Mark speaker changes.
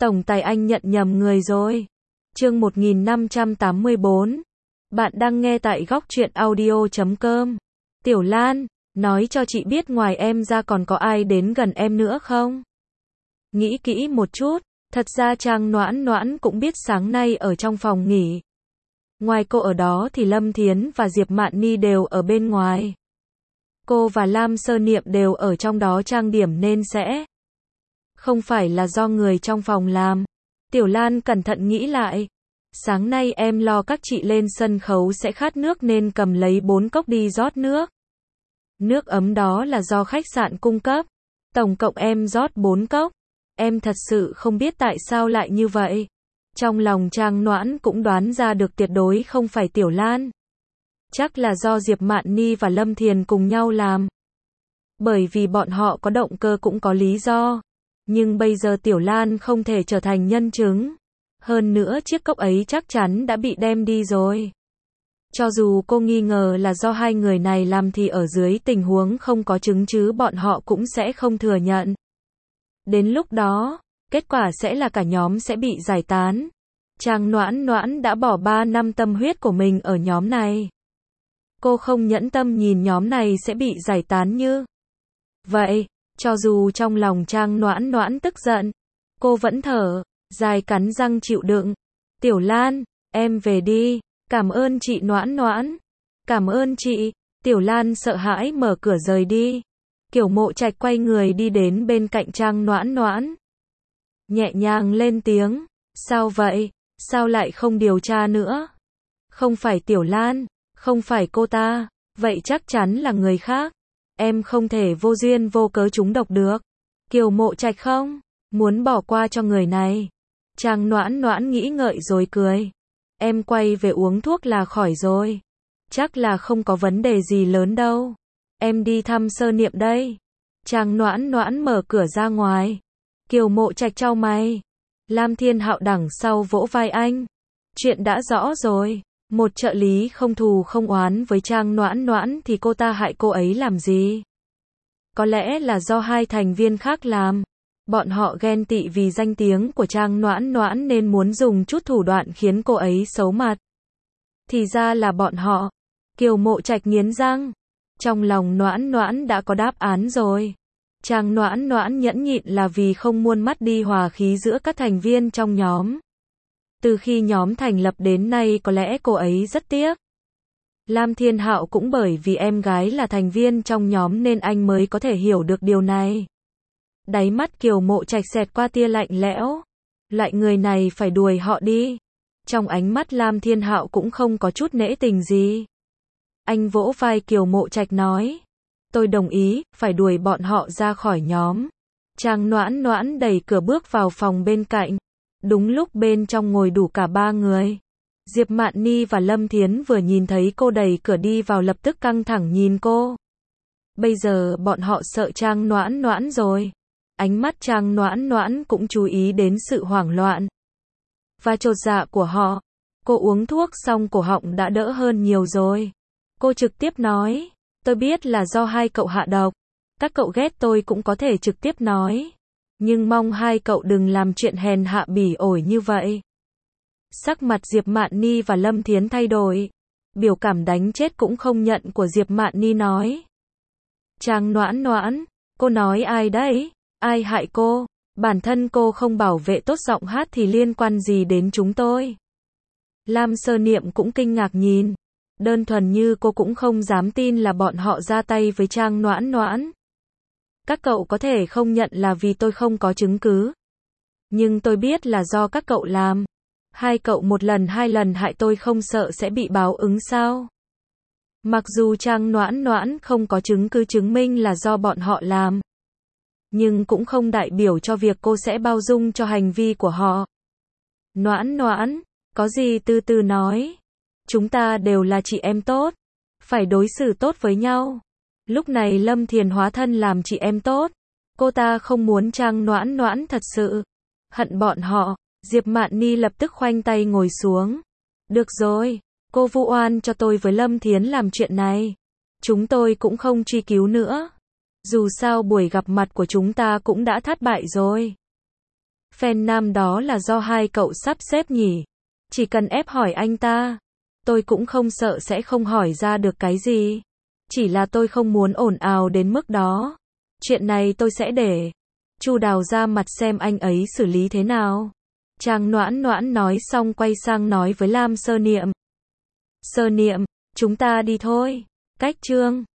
Speaker 1: Tổng tài anh nhận nhầm người rồi. Chương 1584. Bạn đang nghe tại góc truyện audio.com. Tiểu Lan, nói cho chị biết ngoài em ra còn có ai đến gần em nữa không? Nghĩ kỹ một chút, thật ra Trang Noãn Noãn cũng biết sáng nay ở trong phòng nghỉ. Ngoài cô ở đó thì Lâm Thiến và Diệp Mạn Ni đều ở bên ngoài. Cô và Lam Sơ Niệm đều ở trong đó trang điểm nên sẽ không phải là do người trong phòng làm. Tiểu Lan cẩn thận nghĩ lại. Sáng nay em lo các chị lên sân khấu sẽ khát nước nên cầm lấy 4 cốc đi rót nước. Nước ấm đó là do khách sạn cung cấp. Tổng cộng em rót 4 cốc. Em thật sự không biết tại sao lại như vậy. Trong lòng Trang Noãn cũng đoán ra được tuyệt đối không phải Tiểu Lan. Chắc là do Diệp Mạn Ni và Lâm Thiền cùng nhau làm. Bởi vì bọn họ có động cơ cũng có lý do. Nhưng bây giờ Tiểu Lan không thể trở thành nhân chứng. Hơn nữa chiếc cốc ấy chắc chắn đã bị đem đi rồi. Cho dù cô nghi ngờ là do hai người này làm thì ở dưới tình huống không có chứng chứ bọn họ cũng sẽ không thừa nhận. Đến lúc đó, kết quả sẽ là cả nhóm sẽ bị giải tán. Trang Noãn Noãn đã bỏ 3 năm tâm huyết của mình ở nhóm này. Cô không nhẫn tâm nhìn nhóm này sẽ bị giải tán như vậy. Cho dù trong lòng Trang Noãn Noãn tức giận, cô vẫn thở dài cắn răng chịu đựng. Tiểu Lan, em về đi. Cảm ơn chị Noãn Noãn. Cảm ơn chị. Tiểu Lan sợ hãi mở cửa rời đi. Kiều Mộ Trạch quay người đi đến bên cạnh Trang Noãn Noãn. Nhẹ nhàng lên tiếng. Sao vậy? Sao lại không điều tra nữa? Không phải Tiểu Lan, không phải cô ta, vậy chắc chắn là người khác. Em không thể vô duyên vô cớ trúng độc được. Kiều Mộ Trạch không muốn bỏ qua cho người này. Trang Noãn Noãn nghĩ ngợi rồi cười. Em quay về uống thuốc là khỏi rồi. Chắc là không có vấn đề gì lớn đâu. Em đi thăm Sơ Niệm đây. Trang Noãn Noãn mở cửa ra ngoài. Kiều Mộ Trạch chau mày. Lam Thiên Hạo đằng sau vỗ vai anh. Chuyện đã rõ rồi. Một trợ lý không thù không oán với Trang Noãn Noãn thì cô ta hại cô ấy làm gì? Có lẽ là do hai thành viên khác làm. Bọn họ ghen tị vì danh tiếng của Trang Noãn Noãn nên muốn dùng chút thủ đoạn khiến cô ấy xấu mặt. Thì ra là bọn họ. Kiều Mộ Trạch nghiến răng. Trong lòng Noãn Noãn đã có đáp án rồi. Trang Noãn Noãn nhẫn nhịn là vì không muốn mất đi hòa khí giữa các thành viên trong nhóm. Từ khi nhóm thành lập đến nay có lẽ cô ấy rất tiếc. Lam Thiên Hạo cũng bởi vì em gái là thành viên trong nhóm nên anh mới có thể hiểu được điều này. Đáy mắt Kiều Mộ Trạch xẹt qua tia lạnh lẽo. Loại người này phải đuổi họ đi. Trong ánh mắt Lam Thiên Hạo cũng không có chút nể tình gì. Anh vỗ vai Kiều Mộ Trạch nói. Tôi đồng ý, phải đuổi bọn họ ra khỏi nhóm. Trang Noãn Noãn đẩy cửa bước vào phòng bên cạnh. Đúng lúc bên trong ngồi đủ cả 3 người. Diệp Mạn Ni và Lâm Thiến vừa nhìn thấy cô đẩy cửa đi vào lập tức căng thẳng nhìn cô. Bây giờ bọn họ sợ Trang Noãn Noãn rồi. Ánh mắt Trang Noãn Noãn cũng chú ý đến sự hoảng loạn và chột dạ của họ. Cô uống thuốc xong cổ họng đã đỡ hơn nhiều rồi. Cô trực tiếp nói, tôi biết là do hai cậu hạ độc. Các cậu ghét tôi cũng có thể trực tiếp nói. Nhưng mong hai cậu đừng làm chuyện hèn hạ bỉ ổi như vậy. Sắc mặt Diệp Mạn Ni và Lâm Thiến thay đổi. Biểu cảm đánh chết cũng không nhận của Diệp Mạn Ni nói. Trang Noãn Noãn, cô nói ai đấy? Ai hại cô? Bản thân cô không bảo vệ tốt giọng hát thì liên quan gì đến chúng tôi? Lam Sơ Niệm cũng kinh ngạc nhìn. Đơn thuần như cô cũng không dám tin là bọn họ ra tay với Trang Noãn Noãn. Các cậu có thể không nhận là vì tôi không có chứng cứ. Nhưng tôi biết là do các cậu làm. Hai cậu một lần hai lần hại tôi không sợ sẽ bị báo ứng sao? Mặc dù Trang Noãn Noãn không có chứng cứ chứng minh là do bọn họ làm. Nhưng cũng không đại biểu cho việc cô sẽ bao dung cho hành vi của họ. Noãn Noãn, có gì từ từ nói. Chúng ta đều là chị em tốt. Phải đối xử tốt với nhau. Lúc này Lâm Thiền hóa thân làm chị em tốt. Cô ta không muốn Trang Noãn Noãn thật sự hận bọn họ. Diệp Mạn Ni lập tức khoanh tay ngồi xuống. Được rồi, cô vu oan cho tôi với Lâm Thiến làm chuyện này. Chúng tôi cũng không truy cứu nữa. Dù sao buổi gặp mặt của chúng ta cũng đã thất bại rồi. Fan nam đó là do hai cậu sắp xếp nhỉ? Chỉ cần ép hỏi anh ta. Tôi cũng không sợ sẽ không hỏi ra được cái gì. Chỉ là tôi không muốn ồn ào đến mức đó. Chuyện này tôi sẽ để Chu Đào ra mặt xem anh ấy xử lý thế nào. Trang Noãn Noãn nói xong quay sang nói với Lam Sơ Niệm. Sơ Niệm, chúng ta đi thôi. Cách chương